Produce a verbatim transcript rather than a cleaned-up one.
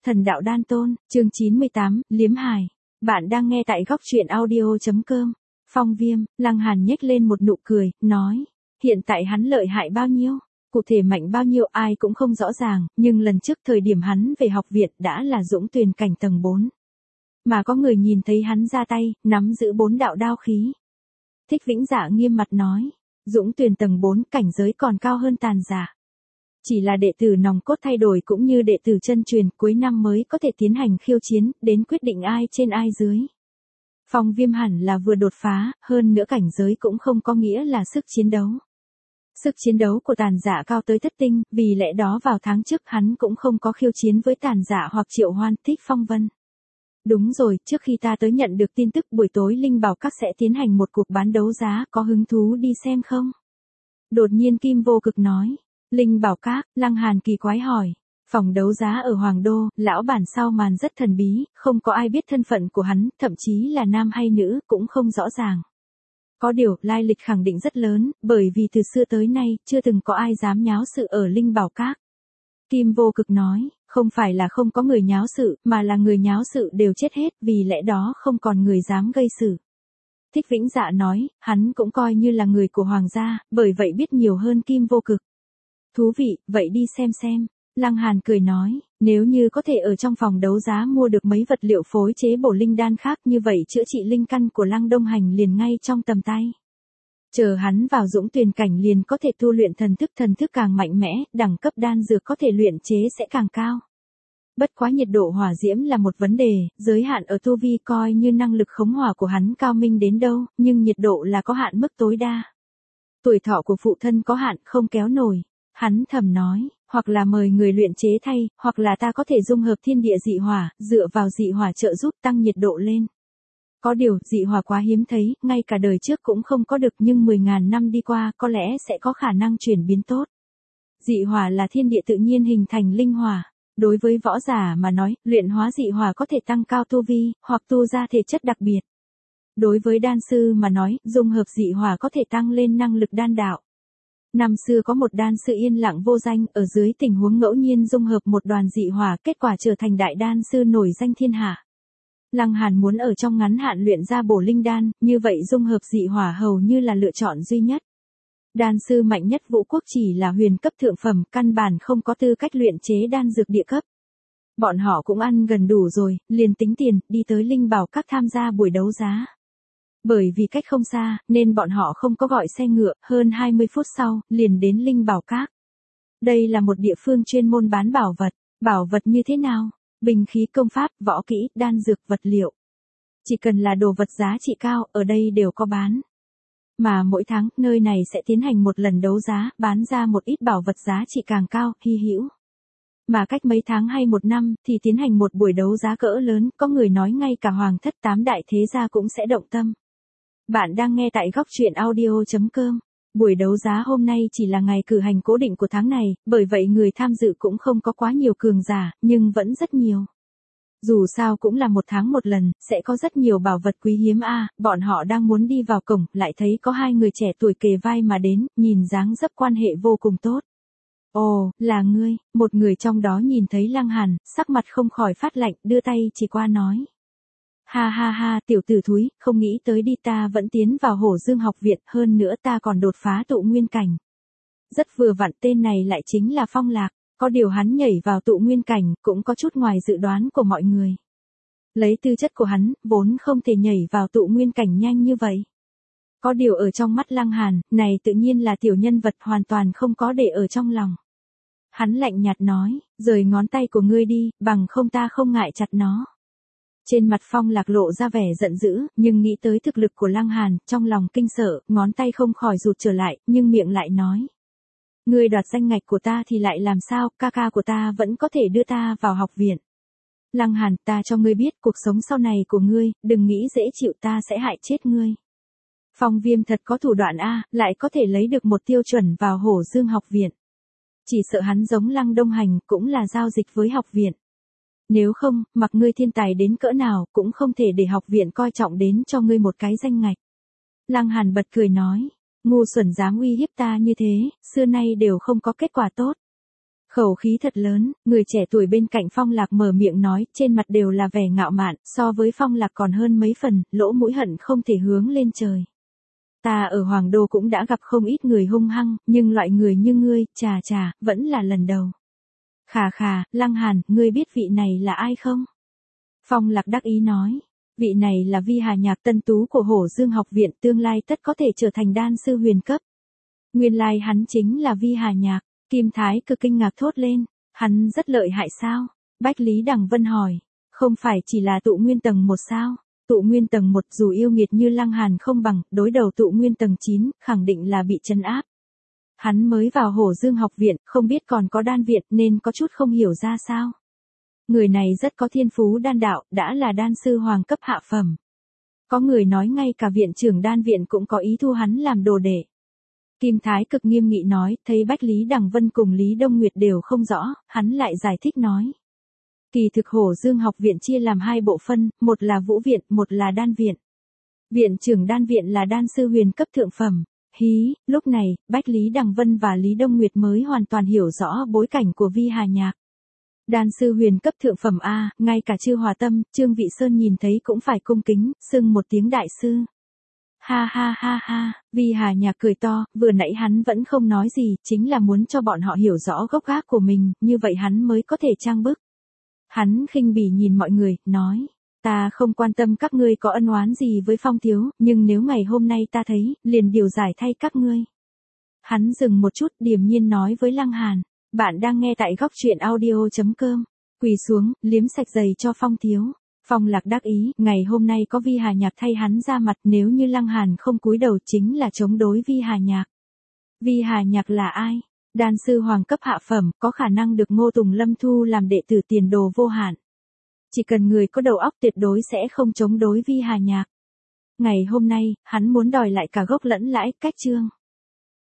Thần đạo đan tôn, chương chín mươi tám, Liếm hài. Bạn đang nghe tại góc truyện audio.com. Phong Viêm, Lăng Hàn nhếch lên một nụ cười, nói. Hiện tại hắn lợi hại bao nhiêu? Cụ thể mạnh bao nhiêu ai cũng không rõ ràng, nhưng lần trước thời điểm hắn về học viện đã là dũng tuyền cảnh tầng bốn. Mà có người nhìn thấy hắn ra tay, nắm giữ bốn đạo đao khí. Thích Vĩnh Dạ nghiêm mặt nói. Dũng tuyền tầng bốn cảnh giới còn cao hơn Tàn Dạ. Chỉ là đệ tử nòng cốt thay đổi cũng như đệ tử chân truyền cuối năm mới có thể tiến hành khiêu chiến, đến quyết định ai trên ai dưới. Phong Viêm hẳn là vừa đột phá, hơn nữa cảnh giới cũng không có nghĩa là sức chiến đấu. Sức chiến đấu của Tàn Dạ cao tới thất tinh, vì lẽ đó vào tháng trước hắn cũng không có khiêu chiến với Tàn Dạ hoặc Triệu Hoan, Thích Phong Vân. Đúng rồi, trước khi ta tới nhận được tin tức buổi tối Linh Bảo Các sẽ tiến hành một cuộc bán đấu giá, có hứng thú đi xem không? Đột nhiên Kim Vô Cực nói. Linh Bảo Các, Lăng Hàn kỳ quái hỏi. Phòng đấu giá ở Hoàng Đô, lão bản sau màn rất thần bí, không có ai biết thân phận của hắn, thậm chí là nam hay nữ, cũng không rõ ràng. Có điều, lai lịch khẳng định rất lớn, bởi vì từ xưa tới nay, chưa từng có ai dám nháo sự ở Linh Bảo Các. Kim Vô Cực nói, không phải là không có người nháo sự, mà là người nháo sự đều chết hết, vì lẽ đó không còn người dám gây sự. Thích Vĩnh Dạ nói, hắn cũng coi như là người của Hoàng gia, bởi vậy biết nhiều hơn Kim Vô Cực. Thú vị, vậy đi xem xem. Lăng Hàn cười nói, nếu như có thể ở trong phòng đấu giá mua được mấy vật liệu phối chế bổ linh đan khác như vậy chữa trị linh căn của Lăng Đông Hành liền ngay trong tầm tay. Chờ hắn vào dũng tuyền cảnh liền có thể tu luyện thần thức thần thức càng mạnh mẽ, đẳng cấp đan dược có thể luyện chế sẽ càng cao. Bất quá nhiệt độ hỏa diễm là một vấn đề, giới hạn ở tu vi coi như năng lực khống hỏa của hắn cao minh đến đâu, nhưng nhiệt độ là có hạn mức tối đa. Tuổi thọ của phụ thân có hạn không kéo nổi. Hắn thầm nói, hoặc là mời người luyện chế thay, hoặc là ta có thể dung hợp thiên địa dị hỏa, dựa vào dị hỏa trợ giúp tăng nhiệt độ lên. Có điều, dị hỏa quá hiếm thấy, ngay cả đời trước cũng không có được nhưng mười ngàn năm đi qua có lẽ sẽ có khả năng chuyển biến tốt. Dị hỏa là thiên địa tự nhiên hình thành linh hỏa. Đối với võ giả mà nói, luyện hóa dị hỏa có thể tăng cao tu vi, hoặc tu ra thể chất đặc biệt. Đối với đan sư mà nói, dung hợp dị hỏa có thể tăng lên năng lực đan đạo. Năm xưa có một đan sư yên lặng vô danh, ở dưới tình huống ngẫu nhiên dung hợp một đoàn dị hỏa, kết quả trở thành đại đan sư nổi danh thiên hạ. Lăng Hàn muốn ở trong ngắn hạn luyện ra bổ linh đan, như vậy dung hợp dị hỏa hầu như là lựa chọn duy nhất. Đan sư mạnh nhất Vũ Quốc chỉ là huyền cấp thượng phẩm, căn bản không có tư cách luyện chế đan dược địa cấp. Bọn họ cũng ăn gần đủ rồi, liền tính tiền, đi tới Linh Bảo Các tham gia buổi đấu giá. Bởi vì cách không xa, nên bọn họ không có gọi xe ngựa, hơn hai mươi phút sau, liền đến Linh Bảo Các. Đây là một địa phương chuyên môn bán bảo vật. Bảo vật như thế nào? Bình khí công pháp, võ kỹ, đan dược, vật liệu. Chỉ cần là đồ vật giá trị cao, ở đây đều có bán. Mà mỗi tháng, nơi này sẽ tiến hành một lần đấu giá, bán ra một ít bảo vật giá trị càng cao, hy hữu. Mà cách mấy tháng hay một năm, thì tiến hành một buổi đấu giá cỡ lớn, có người nói ngay cả hoàng thất tám đại thế gia cũng sẽ động tâm. Bạn đang nghe tại góc truyện audio.com. Buổi đấu giá hôm nay chỉ là ngày cử hành cố định của tháng này, bởi vậy người tham dự cũng không có quá nhiều cường giả, nhưng vẫn rất nhiều. Dù sao cũng là một tháng một lần, sẽ có rất nhiều bảo vật quý hiếm a. À, bọn họ đang muốn đi vào cổng, lại thấy có hai người trẻ tuổi kề vai mà đến, nhìn dáng dấp quan hệ vô cùng tốt. Ồ, là ngươi, một người trong đó nhìn thấy Lăng Hàn, sắc mặt không khỏi phát lạnh, đưa tay chỉ qua nói. Ha ha ha, tiểu tử thúi, không nghĩ tới đi ta vẫn tiến vào Hổ Dương học viện, hơn nữa ta còn đột phá tụ nguyên cảnh. Rất vừa vặn, tên này lại chính là Phong Lạc, có điều hắn nhảy vào tụ nguyên cảnh, cũng có chút ngoài dự đoán của mọi người. Lấy tư chất của hắn, vốn không thể nhảy vào tụ nguyên cảnh nhanh như vậy. Có điều ở trong mắt Lăng Hàn, này tự nhiên là tiểu nhân vật hoàn toàn không có để ở trong lòng. Hắn lạnh nhạt nói, rời ngón tay của ngươi đi, bằng không ta không ngại chặt nó. Trên mặt Phong Lạc lộ ra vẻ giận dữ, nhưng nghĩ tới thực lực của Lăng Hàn, trong lòng kinh sợ, ngón tay không khỏi rụt trở lại, nhưng miệng lại nói. Ngươi đoạt danh ngạch của ta thì lại làm sao, ca ca của ta vẫn có thể đưa ta vào học viện. Lăng Hàn, ta cho ngươi biết cuộc sống sau này của ngươi, đừng nghĩ dễ chịu, ta sẽ hại chết ngươi. Phong Viêm thật có thủ đoạn a, lại có thể lấy được một tiêu chuẩn vào Hổ Dương học viện. Chỉ sợ hắn giống Lăng Đông Hành, cũng là giao dịch với học viện. Nếu không, mặc ngươi thiên tài đến cỡ nào, cũng không thể để học viện coi trọng đến cho ngươi một cái danh ngạch. Lăng Hàn bật cười nói, ngu xuẩn dám uy hiếp ta như thế, xưa nay đều không có kết quả tốt. Khẩu khí thật lớn, người trẻ tuổi bên cạnh Phong Lạc mở miệng nói, trên mặt đều là vẻ ngạo mạn, so với Phong Lạc còn hơn mấy phần, lỗ mũi hận không thể hướng lên trời. Ta ở Hoàng Đô cũng đã gặp không ít người hung hăng, nhưng loại người như ngươi, chà chà, vẫn là lần đầu. Khà khà, Lăng Hàn, ngươi biết vị này là ai không? Phong Lạc đắc ý nói, vị này là Vi Hà Nhạc tân tú của Hổ Dương học viện, tương lai tất có thể trở thành đan sư huyền cấp. Nguyên lai hắn chính là Vi Hà Nhạc. Kim Thái cực kinh ngạc thốt lên, hắn rất lợi hại sao? Bách Lý Đằng Vân hỏi, không phải chỉ là tụ nguyên tầng một sao? Tụ nguyên tầng một dù yêu nghiệt như Lăng Hàn không bằng, đối đầu tụ nguyên tầng chín, khẳng định là bị trấn áp. Hắn mới vào Hổ Dương học viện, không biết còn có đan viện nên có chút không hiểu ra sao. Người này rất có thiên phú đan đạo, đã là đan sư hoàng cấp hạ phẩm. Có người nói ngay cả viện trưởng đan viện cũng có ý thu hắn làm đồ đệ. Kim Thái cực nghiêm nghị nói, thấy Bách Lý Đằng Vân cùng Lý Đông Nguyệt đều không rõ, hắn lại giải thích nói. Kỳ thực Hổ Dương học viện chia làm hai bộ phân, một là vũ viện, một là đan viện. Viện trưởng đan viện là đan sư huyền cấp thượng phẩm. Hí, lúc này, Bách Lý Đằng Vân và Lý Đông Nguyệt mới hoàn toàn hiểu rõ bối cảnh của Vi Hà Nhạc. Đan sư huyền cấp thượng phẩm A, ngay cả Chư Hòa Tâm, Trương Vị Sơn nhìn thấy cũng phải cung kính, xưng một tiếng đại sư. Ha ha ha ha, Vi Hà Nhạc cười to, vừa nãy hắn vẫn không nói gì, chính là muốn cho bọn họ hiểu rõ gốc gác của mình, như vậy hắn mới có thể trang bức. Hắn khinh bỉ nhìn mọi người, nói, ta không quan tâm các ngươi có ân oán gì với Phong thiếu, nhưng nếu ngày hôm nay ta thấy, liền điều giải thay các ngươi. Hắn dừng một chút, điềm nhiên nói với Lăng Hàn, bạn đang nghe tại góc truyện audio chấm com, quỳ xuống, liếm sạch giày cho Phong thiếu. Phong Lạc đắc ý, ngày hôm nay có Vi Hà Nhạc thay hắn ra mặt, nếu như Lăng Hàn không cúi đầu chính là chống đối Vi Hà Nhạc. Vi Hà Nhạc là ai? Đan sư hoàng cấp hạ phẩm, có khả năng được Ngô Tùng Lâm thu làm đệ tử tiền đồ vô hạn. Chỉ cần người có đầu óc tuyệt đối sẽ không chống đối Vi Hà Nhạc. Ngày hôm nay, hắn muốn đòi lại cả gốc lẫn lãi, cách chương.